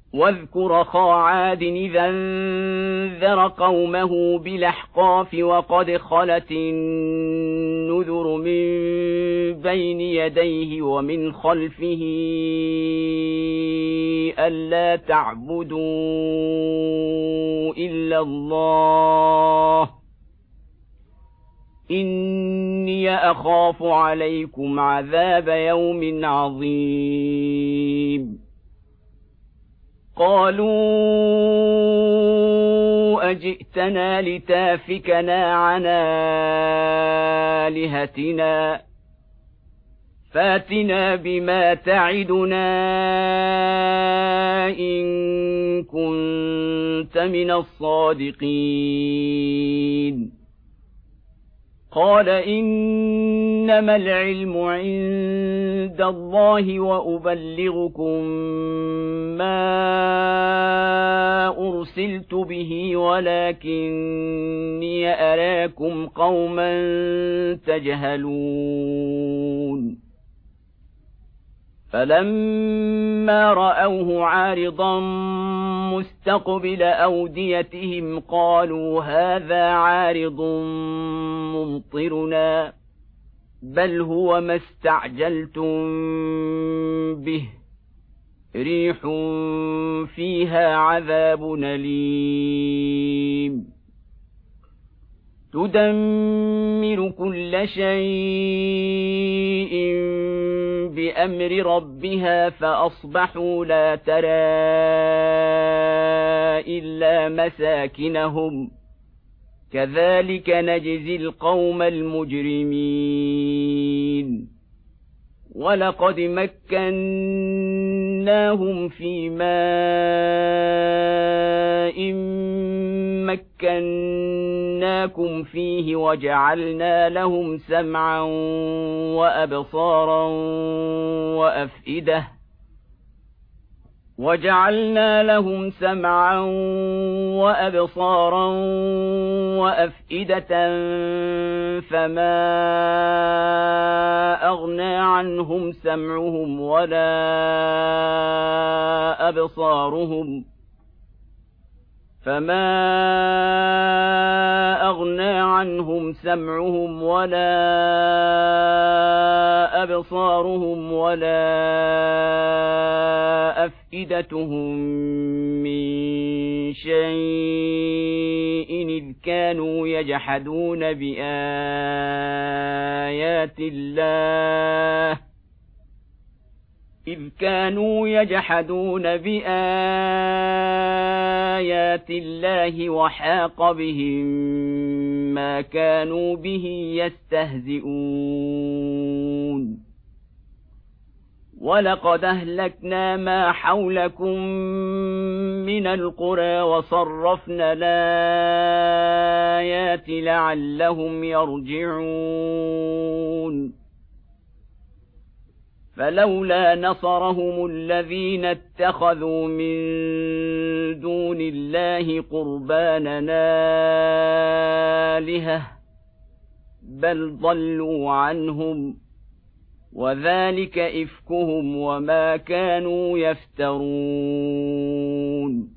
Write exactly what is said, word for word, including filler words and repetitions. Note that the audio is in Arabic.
واذكر أخا عاد إذا انذر قومه بالأحقاف وقد خلت النذر من بين يديه ومن خلفه ألا تعبدوا إلا الله إني أخاف عليكم عذاب يوم عظيم قالوا أجئتنا لتافكنا عن آلهتنا فاتنا بما تعدنا إن كنت من الصادقين قال إنما العلم عند الله وأبلغكم ما أرسلت به ولكني أراكم قوما تجهلون فلما رأوه عارضا مستقبل أوديتهم قالوا هذا عارض ممطرنا بل هو ما استعجلتم به ريح فيها عذاب أليم تدمر كل شيء بأمر ربها فأصبحوا لا ترى إلا مساكنهم كذلك نجزي القوم المجرمين ولقد مكناهم في ماء مكناكم فيه وجعلنا لهم سمعا وأبصارا وأفئدة وجعلنا لهم سمعا وأبصارا وأفئدة فما أغنى عنهم سمعهم ولا أبصارهم فما أغنى عنهم سمعهم ولا أبصارهم ولا أفئدتهم من شيء إذ كانوا يجحدون بآيات الله إذ كانوا يجحدون بآيات الله وحاق بهم ما كانوا به يستهزئون ولقد أهلكنا ما حولكم من القرى وصرفنا الآيات لعلهم يرجعون فلولا نصرهم الذين اتخذوا من دون الله قربانا آلهة بل ضلوا عنهم وذلك إفكهم وما كانوا يفترون